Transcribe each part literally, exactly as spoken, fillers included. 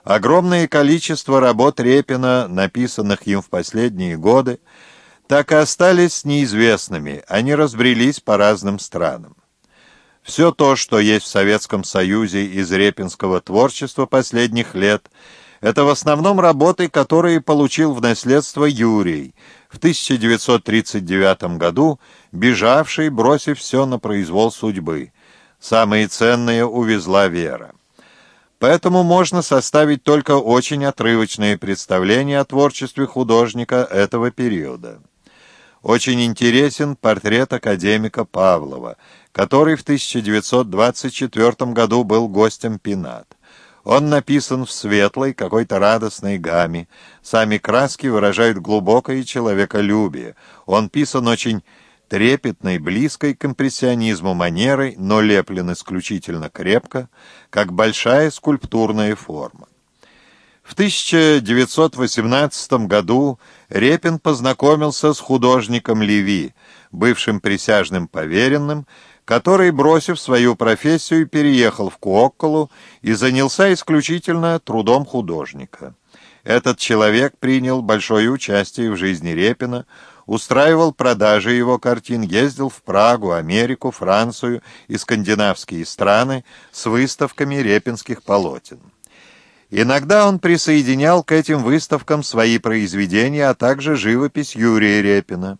Огромное количество работ Репина, написанных им в последние годы, так и остались неизвестными, они разбрелись по разным странам. Все то, что есть в Советском Союзе из репинского творчества последних лет, это в основном работы, которые получил в наследство Юрий, в тысяча девятьсот тридцать девятом году бежавший, бросив все на произвол судьбы. Самые ценные увезла Вера. Поэтому можно составить только очень отрывочные представления о творчестве художника этого периода. Очень интересен портрет академика Павлова, который в тысяча девятьсот двадцать четвёртом году был гостем Пенат. Он написан в светлой, какой-то радостной гамме. Сами краски выражают глубокое человеколюбие. Он писан очень трепетной, близкой к импрессионизму манерой, но леплен исключительно крепко, как большая скульптурная форма. В тысяча девятьсот восемнадцатом году Репин познакомился с художником Леви, бывшим присяжным поверенным, который, бросив свою профессию, переехал в Куокколу и занялся исключительно трудом художника. Этот человек принял большое участие в жизни Репина, устраивал продажи его картин, ездил в Прагу, Америку, Францию и скандинавские страны с выставками репинских полотен. Иногда он присоединял к этим выставкам свои произведения, а также живопись Юрия Репина.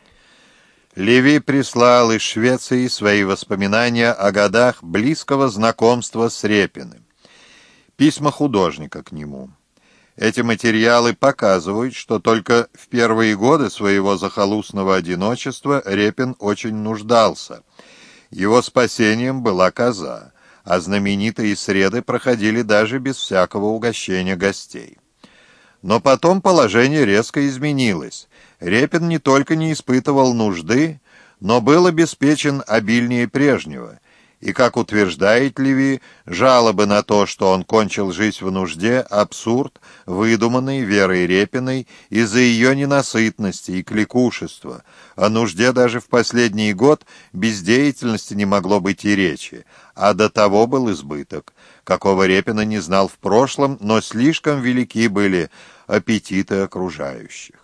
Леви прислал из Швеции свои воспоминания о годах близкого знакомства с Репиным. Письма художника к нему. Эти материалы показывают, что только в первые годы своего захолустного одиночества Репин очень нуждался. Его спасением была коза, а знаменитые среды проходили даже без всякого угощения гостей. Но потом положение резко изменилось. Репин не только не испытывал нужды, но был обеспечен обильнее прежнего. И, как утверждает Леви, жалобы на то, что он кончил жизнь в нужде, абсурд, выдуманный Верой Репиной из-за ее ненасытности и кликушества. О нужде даже в последний год бездеятельности не могло быть и речи, а до того был избыток, какого Репина не знал в прошлом, но слишком велики были аппетиты окружающих.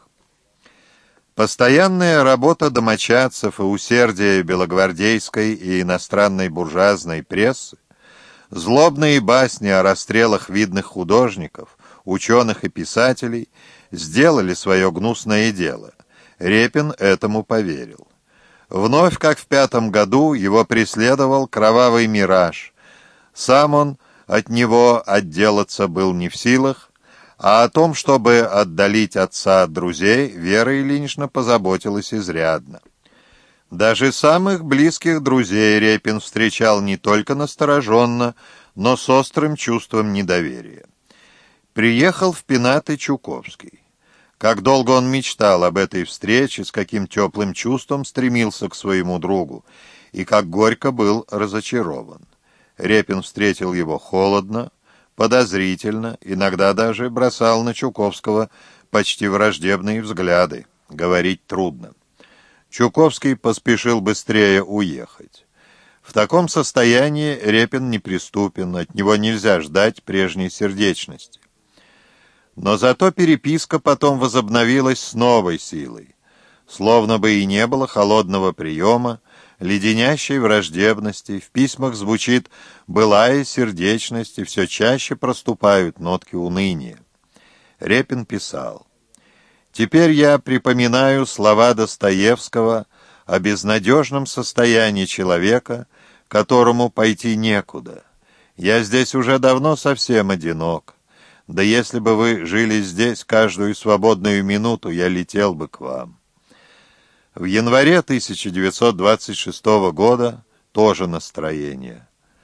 Постоянная работа домочадцев и усердие белогвардейской и иностранной буржуазной прессы, злобные басни о расстрелах видных художников, ученых и писателей сделали свое гнусное дело. Репин этому поверил. Вновь, как в пятом году, его преследовал кровавый мираж. Сам он от него отделаться был не в силах, а о том, чтобы отдалить отца от друзей, Вера Ильинична позаботилась изрядно. Даже самых близких друзей Репин встречал не только настороженно, но с острым чувством недоверия. Приехал в Пенаты Чуковский. Как долго он мечтал об этой встрече, с каким теплым чувством стремился к своему другу, и как горько был разочарован. Репин встретил его холодно, подозрительно, иногда даже бросал на Чуковского почти враждебные взгляды. Говорить трудно. Чуковский поспешил быстрее уехать. В таком состоянии Репин неприступен, от него нельзя ждать прежней сердечности. Но зато переписка потом возобновилась с новой силой. Словно бы и не было холодного приема, леденящей враждебности, в письмах звучит былая сердечность, и все чаще проступают нотки уныния. Репин писал: «Теперь я припоминаю слова Достоевского о безнадежном состоянии человека, которому пойти некуда. Я здесь уже давно совсем одинок. Да если бы вы жили здесь каждую свободную минуту, я летел бы к вам». В январе тысяча девятьсот двадцать шестого года тоже настроение.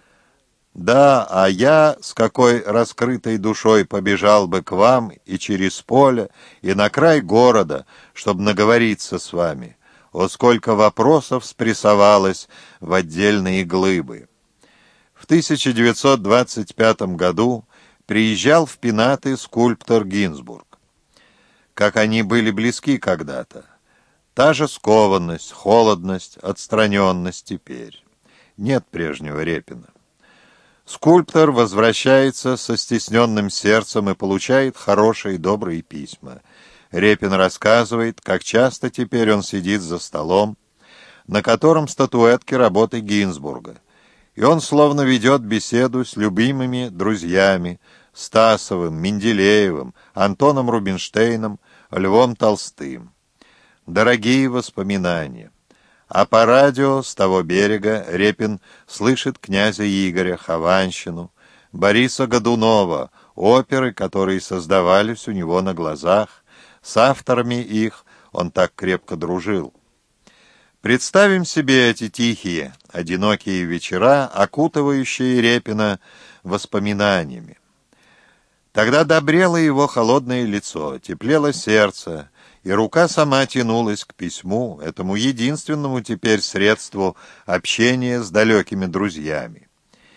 «Да, а я с какой раскрытой душой побежал бы к вам и через поле, и на край города, чтобы наговориться с вами. О, сколько вопросов спрессовалось в отдельные глыбы!» В тысяча девятьсот двадцать пятом году приезжал в Пенаты скульптор Гинзбург. Как они были близки когда-то. Та же скованность, холодность, отстраненность теперь. Нет прежнего Репина. Скульптор возвращается со стесненным сердцем и получает хорошие добрые письма. Репин рассказывает, как часто теперь он сидит за столом, на котором статуэтки работы Гинзбурга, и он словно ведет беседу с любимыми друзьями Стасовым, Менделеевым, Антоном Рубинштейном, Львом Толстым. Дорогие воспоминания. А по радио с того берега Репин слышит князя Игоря, Хованщину, Бориса Годунова, оперы, которые создавались у него на глазах. С авторами их он так крепко дружил. Представим себе эти тихие, одинокие вечера, окутывающие Репина воспоминаниями. Тогда добрело его холодное лицо, теплело сердце, и рука сама тянулась к письму, этому единственному теперь средству общения с далекими друзьями.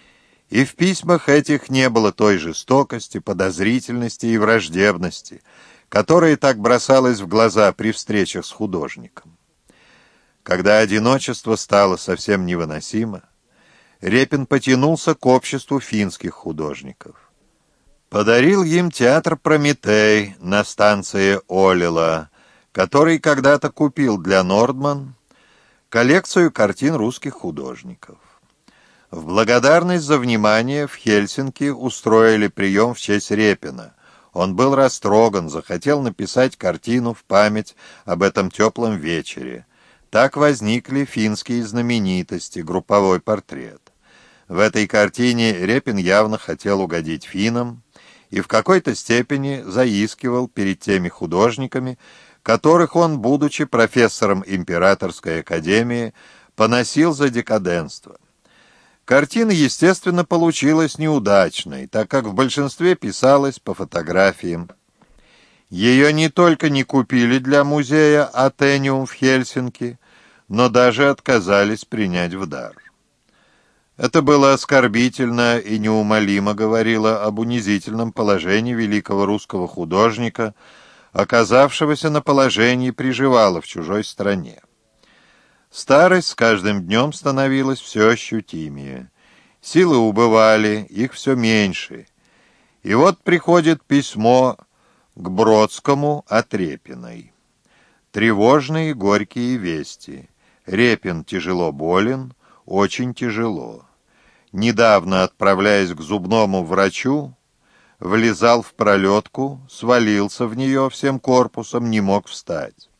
И в письмах этих не было той жестокости, подозрительности и враждебности, которая так бросалась в глаза при встречах с художником. Когда одиночество стало совсем невыносимо, Репин потянулся к обществу финских художников. Подарил им театр «Прометей» на станции Олила, который когда-то купил для Нордман коллекцию картин русских художников. В благодарность за внимание в Хельсинки устроили прием в честь Репина. Он был растроган, захотел написать картину в память об этом теплом вечере. Так возникли финские знаменитости, групповой портрет. В этой картине Репин явно хотел угодить финнам и в какой-то степени заискивал перед теми художниками, которых он, будучи профессором Императорской академии, поносил за декаденство. Картина, естественно, получилась неудачной, так как в большинстве писалась по фотографиям. Ее не только не купили для музея Атениум в Хельсинки, но даже отказались принять в дар. Это было оскорбительно и неумолимо говорило об унизительном положении великого русского художника, оказавшегося на положении приживала в чужой стране. Старость с каждым днем становилась все ощутимее. Силы убывали, их все меньше. И вот приходит письмо к Бродскому от Репиной. Тревожные горькие вести. Репин тяжело болен, очень тяжело. Недавно, отправляясь к зубному врачу, влезал в пролетку, свалился в нее всем корпусом, не мог встать.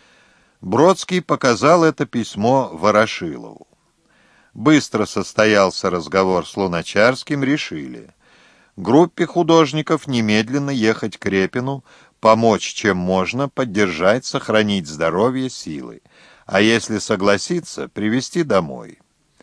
Бродский показал это письмо Ворошилову. Быстро состоялся разговор с Луначарским, решили. Группе художников немедленно ехать к Репину, помочь чем можно, поддержать, сохранить здоровье, силы. А если согласиться, привезти домой.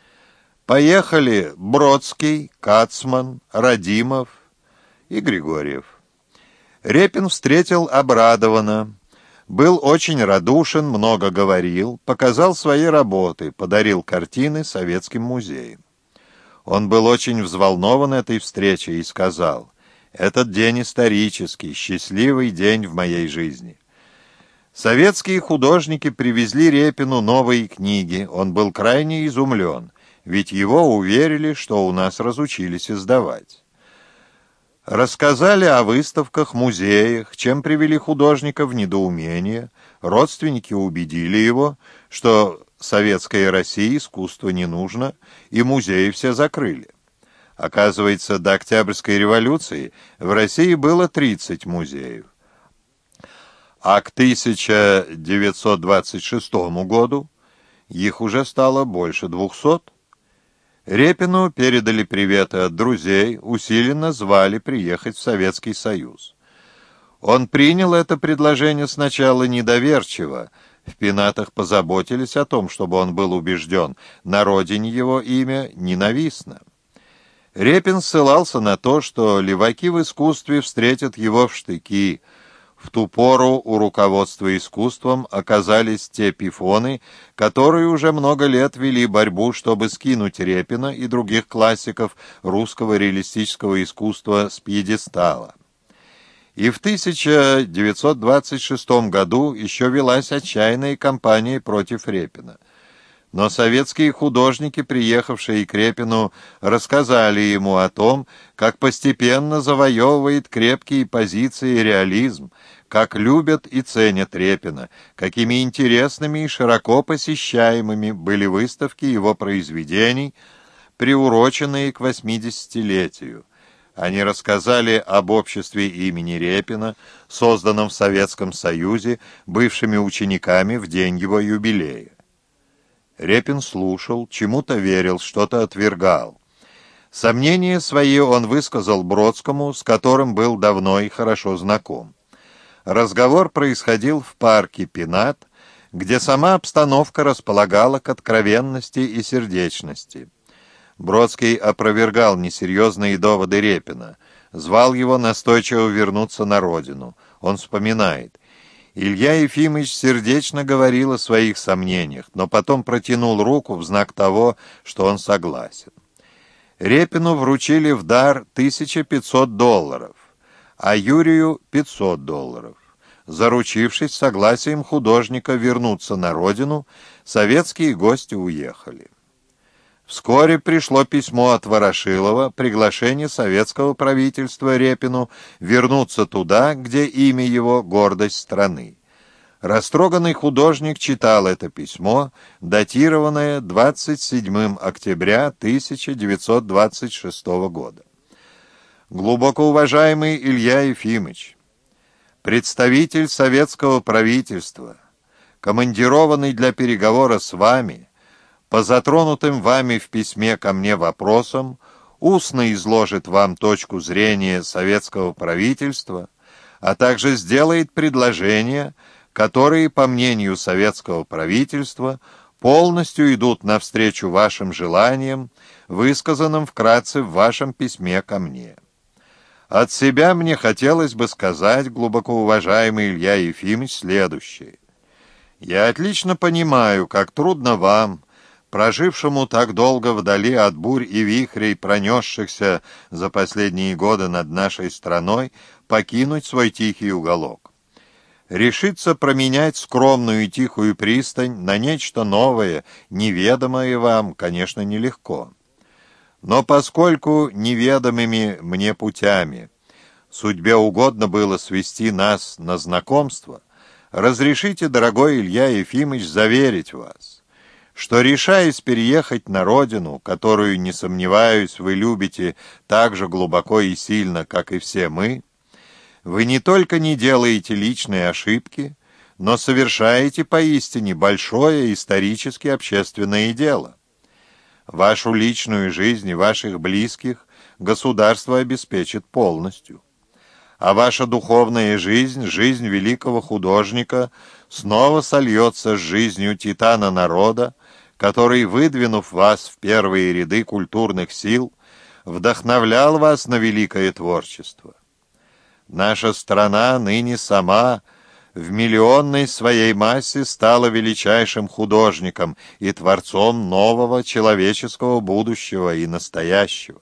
Поехали Бродский, Кацман, Радимов и Григорьев. Репин встретил обрадованно, был очень радушен, много говорил, показал свои работы, подарил картины советским музеям. Он был очень взволнован этой встречей и сказал: «Этот день исторический, счастливый день в моей жизни». Советские художники привезли Репину новые книги, он был крайне изумлен, ведь его уверили, что у нас разучились издавать. Рассказали о выставках, музеях, чем привели художника в недоумение. Родственники убедили его, что советской России искусство не нужно, и музеи все закрыли. Оказывается, до Октябрьской революции в России было тридцать музеев. А к тысяча девятьсот двадцать шестому году их уже стало больше двухсот. Репину передали приветы от друзей, усиленно звали приехать в Советский Союз. Он принял это предложение сначала недоверчиво. В пенатах позаботились о том, чтобы он был убежден, на родине его имя ненавистно. Репин ссылался на то, что леваки в искусстве встретят его в штыки. В ту пору у руководства искусством оказались те пифоны, которые уже много лет вели борьбу, чтобы скинуть Репина и других классиков русского реалистического искусства с пьедестала. И в тысяча девятьсот двадцать шестом году еще велась отчаянная кампания против Репина. но советские художники, приехавшие к Репину, рассказали ему о том, как постепенно завоевывает крепкие позиции реализм, как любят и ценят Репина, какими интересными и широко посещаемыми были выставки его произведений, приуроченные к восьмидесятилетию. Они рассказали об обществе имени Репина, созданном в Советском Союзе бывшими учениками в день его юбилея. Репин слушал, чему-то верил, что-то отвергал. Сомнения свои он высказал Бродскому, с которым был давно и хорошо знаком. Разговор происходил в парке Пенат, где сама обстановка располагала к откровенности и сердечности. Бродский опровергал несерьезные доводы Репина, звал его настойчиво вернуться на родину. Он вспоминает: «Илья Ефимович сердечно говорил о своих сомнениях, но потом протянул руку в знак того, что он согласен». Репину вручили в дар тысячу пятьсот долларов, а Юрию пятьсот долларов. Заручившись согласием художника вернуться на родину, советские гости уехали. Вскоре пришло письмо от Ворошилова, приглашение советского правительства Репину вернуться туда, где имя его — гордость страны. Растроганный художник читал это письмо, датированное двадцать седьмого октября тысяча девятьсот двадцать шестого года. «Глубоко уважаемый Илья Ефимович, представитель советского правительства, командированный для переговора с вами, по затронутым вами в письме ко мне вопросам, устно изложит вам точку зрения советского правительства, а также сделает предложения, которые, по мнению советского правительства, полностью идут навстречу вашим желаниям, высказанным вкратце в вашем письме ко мне. От себя мне хотелось бы сказать, глубоко уважаемый Илья Ефимович, следующее. Я отлично понимаю, как трудно вам, прожившему так долго вдали от бурь и вихрей, пронесшихся за последние годы над нашей страной, покинуть свой тихий уголок. Решиться променять скромную и тихую пристань на нечто новое, неведомое вам, конечно, нелегко. Но поскольку неведомыми мне путями судьбе угодно было свести нас на знакомство, разрешите, дорогой Илья Ефимович, заверить вас, что, решаясь переехать на родину, которую, не сомневаюсь, вы любите так же глубоко и сильно, как и все мы, вы не только не делаете личные ошибки, но совершаете поистине большое исторически общественное дело. Вашу личную жизнь и ваших близких государство обеспечит полностью. А ваша духовная жизнь, жизнь великого художника, снова сольется с жизнью титана народа, который, выдвинув вас в первые ряды культурных сил, вдохновлял вас на великое творчество. Наша страна ныне сама в миллионной своей массе стала величайшим художником и творцом нового человеческого будущего и настоящего.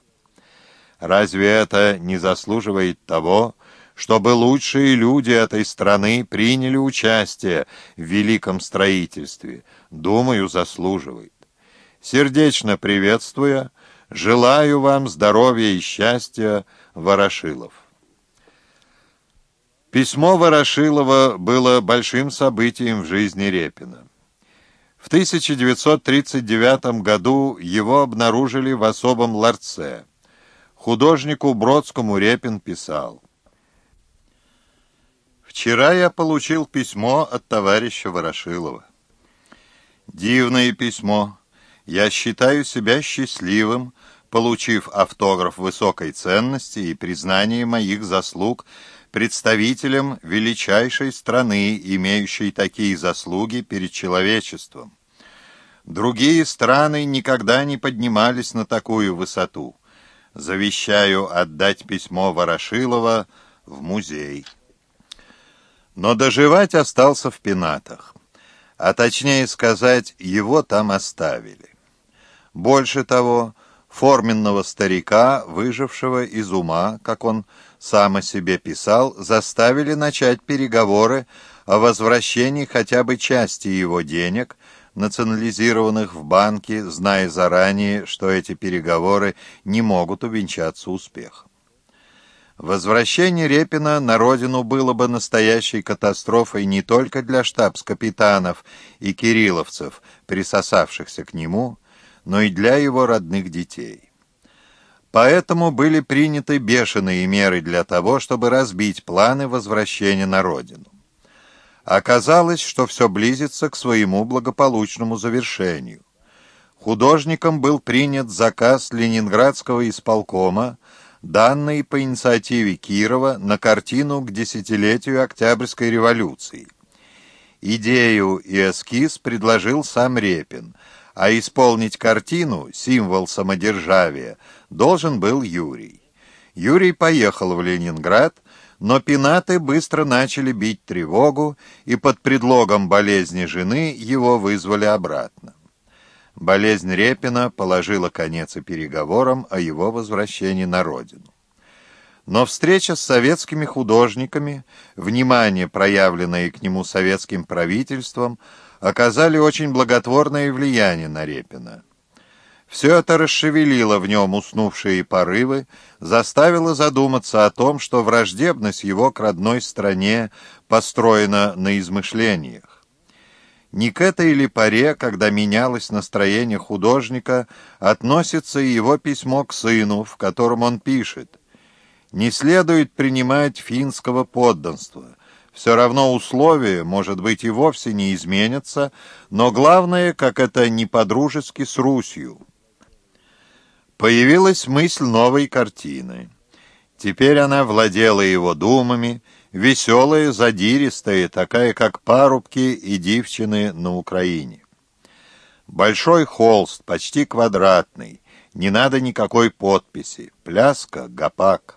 Разве это не заслуживает того, чтобы лучшие люди этой страны приняли участие в великом строительстве? Думаю, заслуживает. Сердечно приветствуя, желаю вам здоровья и счастья, Ворошилов. Письмо Ворошилова было большим событием в жизни Репина. В тысяча девятьсот тридцать девятом году его обнаружили в особом ларце. Художнику Бродскому Репин писал: «Вчера я получил письмо от товарища Ворошилова. Дивное письмо. Я считаю себя счастливым, получив автограф высокой ценности и признание моих заслуг представителем величайшей страны, имеющей такие заслуги перед человечеством. Другие страны никогда не поднимались на такую высоту. Завещаю отдать письмо Ворошилова в музей». Но доживать остался в Пенатах, а точнее сказать, его там оставили. Больше того, форменного старика, выжившего из ума, как он сам о себе писал, заставили начать переговоры о возвращении хотя бы части его денег, национализированных в банке, зная заранее, что эти переговоры не могут увенчаться успехом. Возвращение Репина на родину было бы настоящей катастрофой не только для штабс-капитанов и кирилловцев, присосавшихся к нему, но и для его родных детей. Поэтому были приняты бешеные меры для того, чтобы разбить планы возвращения на родину. Оказалось, что все близится к своему благополучному завершению. Художником был принят заказ Ленинградского исполкома, данный по инициативе Кирова на картину к десятилетию Октябрьской революции. Идею и эскиз предложил сам Репин, а исполнить картину, символ самодержавия, должен был Юрий. Юрий поехал в Ленинград, но пенаты быстро начали бить тревогу, и под предлогом болезни жены его вызвали обратно. Болезнь Репина положила конец и переговорам о его возвращении на родину. Но встреча с советскими художниками, внимание, проявленное к нему советским правительством, оказали очень благотворное влияние на Репина. Все это расшевелило в нем уснувшие порывы, заставило задуматься о том, что враждебность его к родной стране построена на измышлениях. Не к этой ли поре, когда менялось настроение художника, относится и его письмо к сыну, в котором он пишет: «Не следует принимать финского подданства. Все равно условия, может быть, и вовсе не изменятся, но главное, как это не по-дружески с Русью». Появилась мысль новой картины. Теперь она владела его думами, веселая, задиристая, такая, как парубки и девчины на Украине. Большой холст, почти квадратный, не надо никакой подписи, пляска, гопак.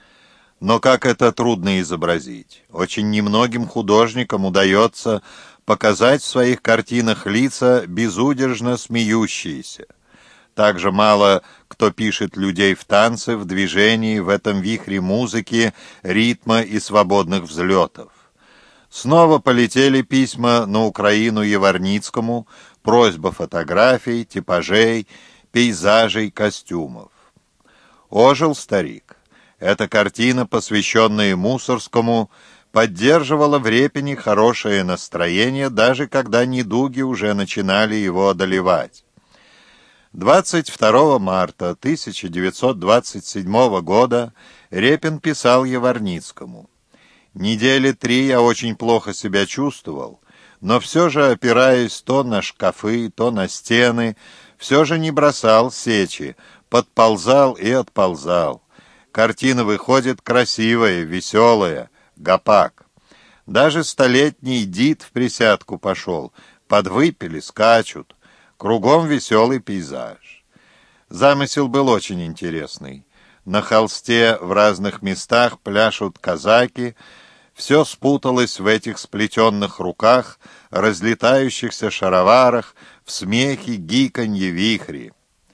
Но как это трудно изобразить? Очень немногим художникам удается показать в своих картинах лица безудержно смеющиеся. Так же мало кто пишет людей в танце, в движении, в этом вихре музыки, ритма и свободных взлетов. Снова полетели письма на Украину Яворницкому, просьба фотографий, типажей, пейзажей, костюмов. Ожил старик. Эта картина, посвященная Мусорскому, поддерживала в Репине хорошее настроение, даже когда недуги уже начинали его одолевать. двадцать второго марта тысяча девятьсот двадцать седьмого года Репин писал Яворницкому: «Недели три я очень плохо себя чувствовал, но все же, опираясь то на шкафы, то на стены, все же не бросал сечи, подползал и отползал. Картина выходит красивая, веселая, гопак. Даже столетний Дид в присядку пошел, подвыпили, скачут». Кругом веселый пейзаж. Замысел был очень интересный. На холсте в разных местах пляшут казаки. Все спуталось в этих сплетенных руках, разлетающихся шароварах, в смехе, гиканье, вихре.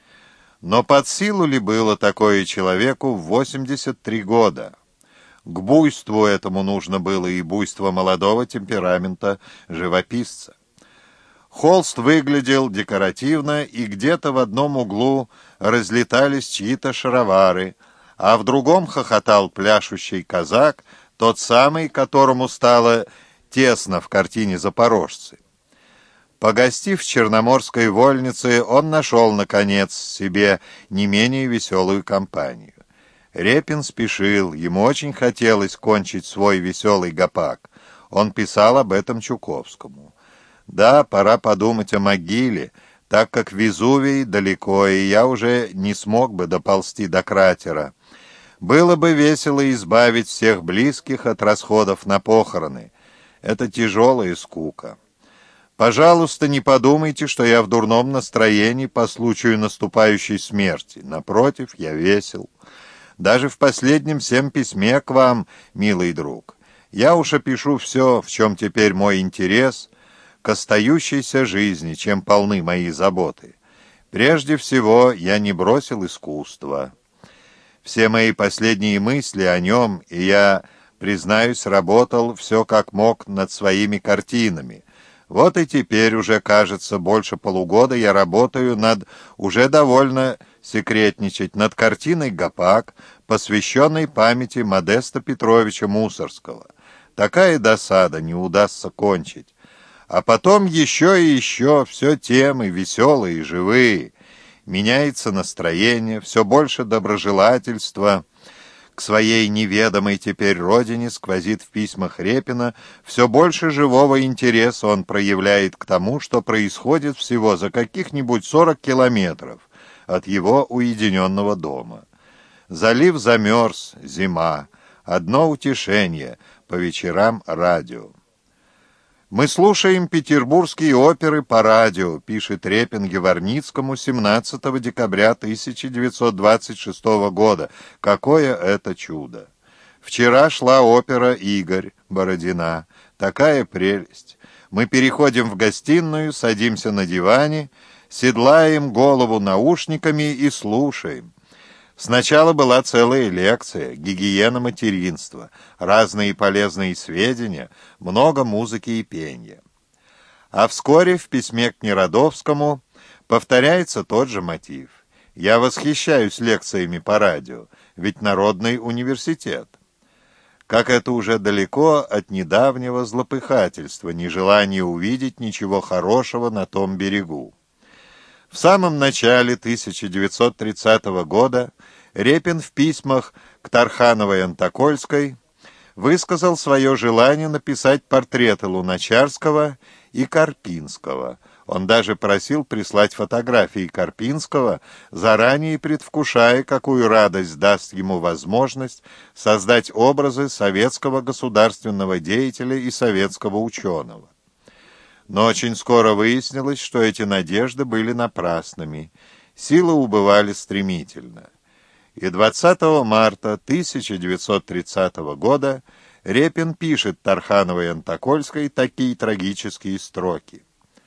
Но под силу ли было такое человеку в восемьдесят три года? К буйству этому нужно было и буйство молодого темперамента живописца. Холст выглядел декоративно, и где-то в одном углу разлетались чьи-то шаровары, а в другом хохотал пляшущий казак, тот самый, которому стало тесно в картине «Запорожцы». Погостив в Черноморской вольнице, он нашел, наконец, себе не менее веселую компанию. Репин спешил, ему очень хотелось кончить свой веселый гопак. Он писал об этом Чуковскому. Да, пора подумать о могиле, так как Везувий далеко, и я уже не смог бы доползти до кратера. Было бы весело избавить всех близких от расходов на похороны. Это тяжелая скука. Пожалуйста, не подумайте, что я в дурном настроении по случаю наступающей смерти. Напротив, я весел. Даже в последнем всем письме к вам, милый друг, я уж опишу все, в чем теперь мой интерес к остающейся жизни, чем полны мои заботы. Прежде всего, я не бросил искусство. Все мои последние мысли о нем, и я, признаюсь, работал все как мог над своими картинами. Вот и теперь уже, кажется, больше полугода я работаю над, уже довольно секретничать, над картиной «Гопак», посвященной памяти Модеста Петровича Мусорского. Такая досада, не удастся кончить. А потом еще и еще, все темы веселые и живые. Меняется настроение, все больше доброжелательства к своей неведомой теперь родине сквозит в письмах Репина, все больше живого интереса он проявляет к тому, что происходит всего за каких-нибудь сорок километров от его уединенного дома. Залив замерз, зима, одно утешение, по вечерам радио. «Мы слушаем петербургские оперы по радио», пишет Репин Геворницкому семнадцатого декабря тысяча девятьсот двадцать шестого года. Какое это чудо! Вчера шла опера «Игорь» Бородина. Такая прелесть. Мы переходим в гостиную, садимся на диване, седлаем голову наушниками и слушаем. Сначала была целая лекция «Гигиена материнства», разные полезные сведения, много музыки и пения. А вскоре в письме к Неродовскому повторяется тот же мотив. «Я восхищаюсь лекциями по радио, ведь Народный университет». Как это уже далеко от недавнего злопыхательства, нежелания увидеть ничего хорошего на том берегу. В самом начале тысяча девятьсот тридцатого года Репин в письмах к Тархановой Антокольской высказал свое желание написать портреты Луначарского и Карпинского. Он даже просил прислать фотографии Карпинского, заранее предвкушая, какую радость даст ему возможность создать образы советского государственного деятеля и советского ученого. Но очень скоро выяснилось, что эти надежды были напрасными. Силы убывали стремительно. И двадцатого марта тысяча девятьсот тридцатого года Репин пишет Тархановой Антокольской такие трагические строки.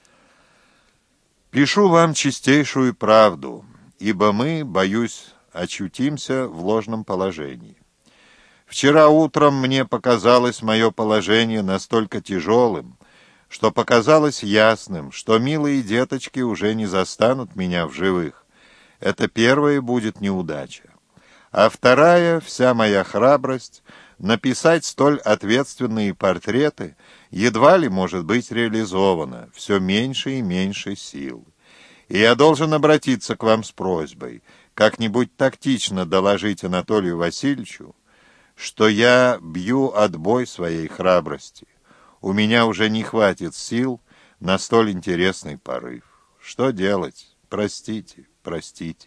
«Пишу вам чистейшую правду, ибо мы, боюсь, очутимся в ложном положении. Вчера утром мне показалось мое положение настолько тяжелым, что показалось ясным, что милые деточки уже не застанут меня в живых. Это первая будет неудача. А вторая, вся моя храбрость, написать столь ответственные портреты, едва ли может быть реализована, все меньше и меньше сил. И я должен обратиться к вам с просьбой, как-нибудь тактично доложить Анатолию Васильевичу, что я бью отбой своей храбрости. У меня уже не хватит сил на столь интересный порыв. Что делать? Простите, простите».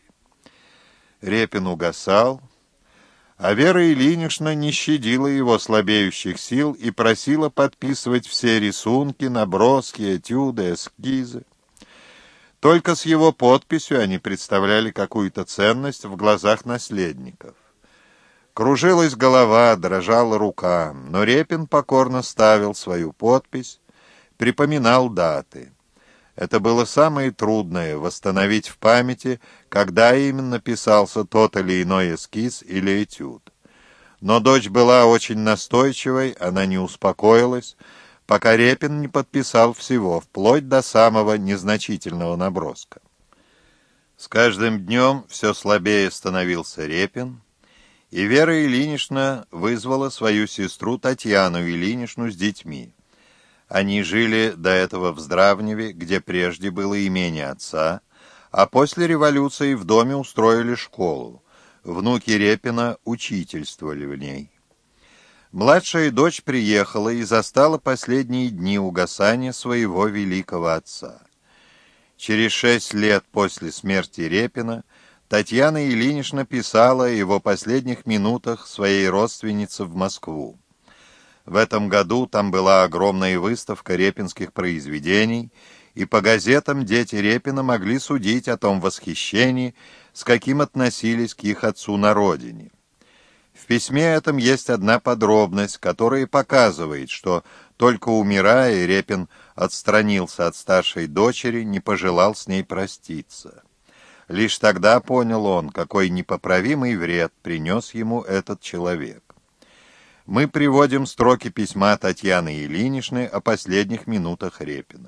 Репин угасал, а Вера Ильинична не щадила его слабеющих сил и просила подписывать все рисунки, наброски, этюды, эскизы. Только с его подписью они представляли какую-то ценность в глазах наследников. Кружилась голова, дрожала рука, но Репин покорно ставил свою подпись, припоминал даты. Это было самое трудное — восстановить в памяти, когда именно писался тот или иной эскиз или этюд. Но дочь была очень настойчивой, она не успокоилась, пока Репин не подписал всего, вплоть до самого незначительного наброска. С каждым днем все слабее становился Репин, и Вера Ильинична вызвала свою сестру Татьяну Ильиничну с детьми. Они жили до этого в Здравневе, где прежде было имение отца, а после революции в доме устроили школу. Внуки Репина учительствовали в ней. Младшая дочь приехала и застала последние дни угасания своего великого отца. Через шесть лет после смерти Репина Татьяна Ильинична писала о его последних минутах своей родственнице в Москву. В этом году там была огромная выставка репинских произведений, и по газетам дети Репина могли судить о том восхищении, с каким относились к их отцу на родине. В письме этом есть одна подробность, которая показывает, что, только умирая, Репин отстранился от старшей дочери, не пожелал с ней проститься. Лишь тогда понял он, какой непоправимый вред принес ему этот человек. мы приводим строки письма Татьяны Ильиничны о последних минутах Репина.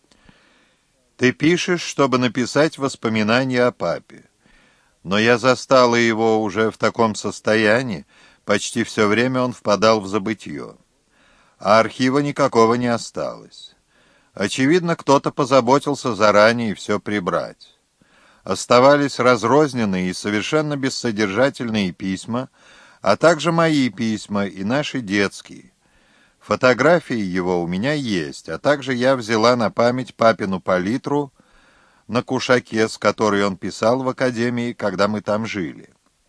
«Ты пишешь, чтобы написать воспоминания о папе. Но я застала его уже в таком состоянии, почти все время он впадал в забытье. А архива никакого не осталось. Очевидно, кто-то позаботился заранее все прибрать. Оставались разрозненные и совершенно бессодержательные письма, а также мои письма и наши детские. Фотографии его у меня есть, а также я взяла на память папину палитру на кушаке, с которой он писал в академии, когда мы там жили.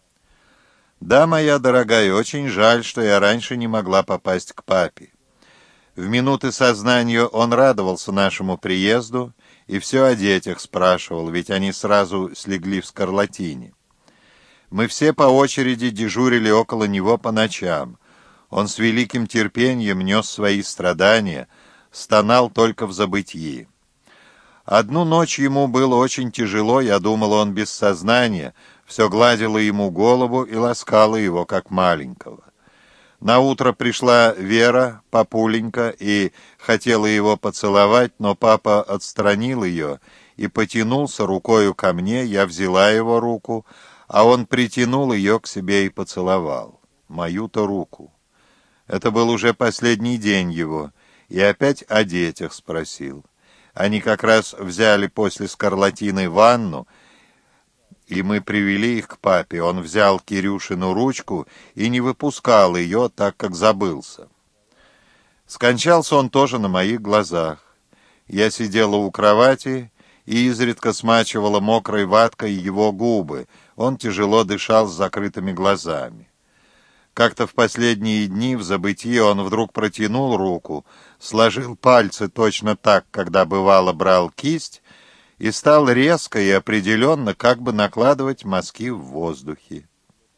Да, моя дорогая, очень жаль, что я раньше не могла попасть к папе. В минуты сознания он радовался нашему приезду и все о детях спрашивал, ведь они сразу слегли в скарлатине. Мы все по очереди дежурили около него по ночам. Он с великим терпением нес свои страдания, стонал только в забытьи. Одну ночь ему было очень тяжело, я думал, он без сознания, все гладило ему голову и ласкало его, как маленького. Наутро пришла Вера, папуленька, и хотела его поцеловать, но папа отстранил ее и потянулся рукою ко мне, я взяла его руку, а он притянул ее к себе и поцеловал. Мою-то руку. Это был уже последний день его, и опять о детях спросил. Они как раз взяли после скарлатины ванну, и мы привели их к папе. Он взял Кирюшину ручку и не выпускал ее, так как забылся. Скончался он тоже на моих глазах. Я сидела у кровати и изредка смачивала мокрой ваткой его губы. Он тяжело дышал с закрытыми глазами. Как-то в последние дни в забытии он вдруг протянул руку, сложил пальцы точно так, когда бывало брал кисть, и стал резко и определенно как бы накладывать мазки в воздухе.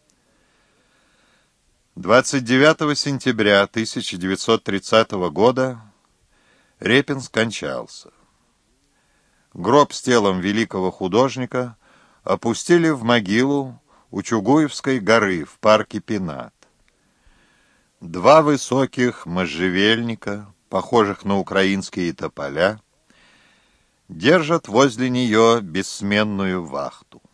двадцать девятого сентября тысяча девятьсот тридцатого года Репин скончался. Гроб с телом великого художника опустили в могилу у Чугуевской горы в парке Пенат. Два высоких можжевельника, похожих на украинские тополя, держат возле нее бессменную вахту.